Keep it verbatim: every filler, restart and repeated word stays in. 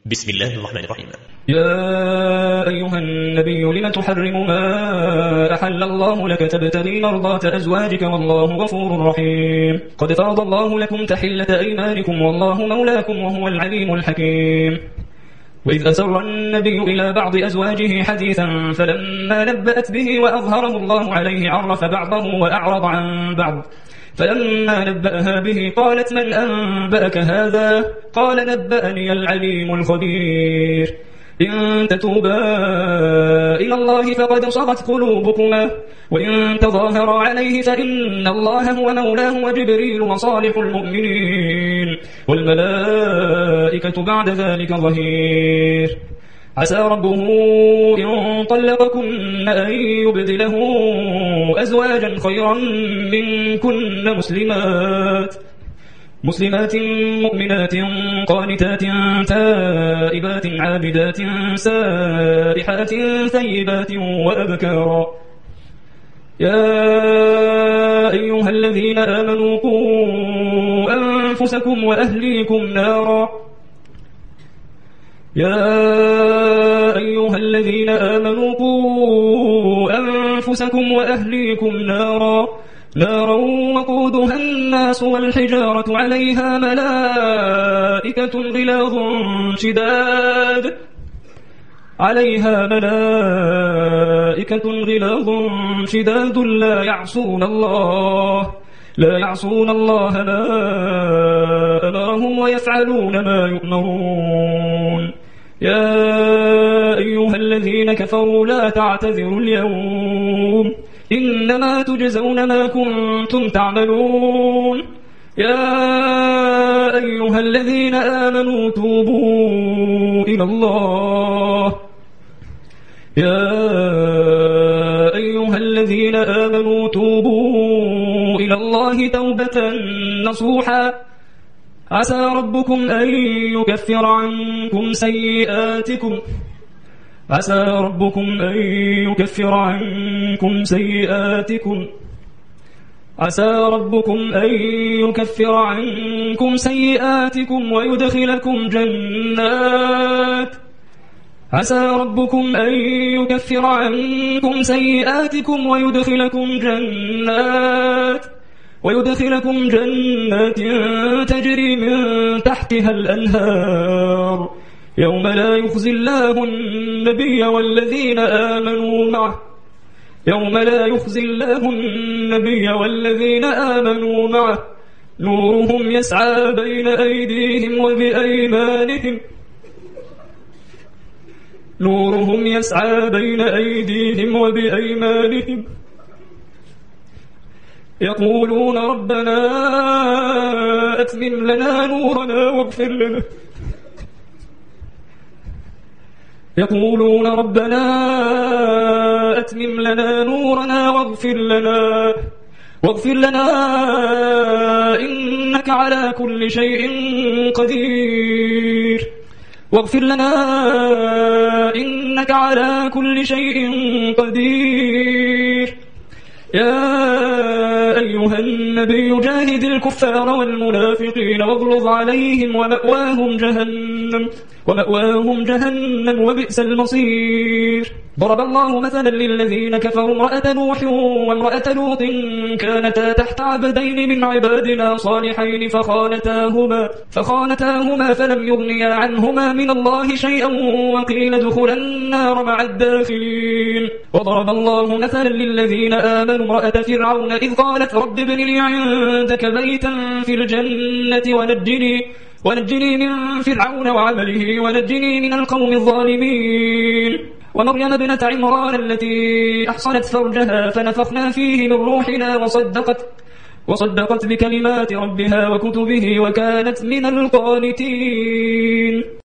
بسم الله الرحمن الرحيم. يا أيها النبي لم تحرم ما أحل الله لك تبتغي مرضات أزواجك والله غفور رحيم. قد فرض الله لكم تحلة أيمانكم والله مولاكم وهو العليم الحكيم. وإذ أسر النبي إلى بعض أزواجه حديثا فلما نبأت به وأظهره الله عليه عرف بعضه وأعرض عن بعض. فلما نبأها به قالت من أنبأك هذا؟ قال نبأني العليم الخبير. إن تتوبا إلى الله فقد صغت قلوبكما وإن تظاهرا عليه فإن الله هو مولاه وجبريل وصالح المؤمنين والملائكة بعد ذلك ظهير. عسى ربه إن طلقكن أن يبدله أزواجا خيرا منكن مسلمات مسلمات مؤمنات قانتات تائبات عابدات سائحات ثيبات وأبكارا. يا أيها الذين آمنوا قوا أنفسكم وأهليكم نارا يا أيها الذين آمنوا قوا أنفسكم وأهليكم نارا نارا وقودها الناس والحجارة عليها ملائكة غلاظ شداد عليها ملائكة غلاظ شداد لا يعصون الله لا يعصون الله ما أمرهم ويفعلون ما يؤمرون. يا أيها الذين كفروا لا تعتذروا اليوم إنما تجزون ما كنتم تعملون. يا أيها الذين آمنوا توبوا إلى الله يا أيها الذين آمنوا توبوا إلى الله توبة نصوحا عسى ربكم أن يكفر عنكم سيئاتكم عسى ربكم أن يكفر عنكم سيئاتكم عسى ربكم أن يكفر عنكم سيئاتكم ويدخلكم جنات عسى ربكم أن يكفر عنكم سيئاتكم ويدخلكم جنات ويدخلكم جنات تجري من تحتها الأنهار يوم لا يخزي الله النبي والذين آمنوا معه يوم لا يخزي الله النبي والذين آمنوا معه نورهم يسعى بين أيديهم وبأيمانهم نورهم يسعى بين أيديهم وبأيمانهم يقولون ربنا أتمم لنا نورنا واغفر لنا يقولون ربنا أتمم لنا نورنا واغفر لنا واغفر لنا إنك على كل شيء قدير واغفر لنا إنك على كل شيء قدير. يا أيها النبي جاهد الكفار والمنافقين واغلظ عليهم ومأواهم جهنم ومأواهم جهنم وبئس المصير. ضرب الله مثلا للذين كفروا امرأة نوح وامرأة لوط كانتا تحت عبدين من عبادنا صالحين فخانتاهما فخانتاهما فلم يغنيا عنهما من الله شيئا وقيل ادخلا النار مع الداخلين. وضرب الله مثلا للذين آمنوا امرأة فرعون إذ قالت رب ابن لي عندك بيتا في الجنة ونجني ونجني من فرعون وعمله ونجني من القوم الظالمين. ومريم ابنة عمران التي أحصنت فرجها فنفخنا فيه من روحنا وصدقت وصدقت بكلمات ربها وكتبه وكانت من القانتين.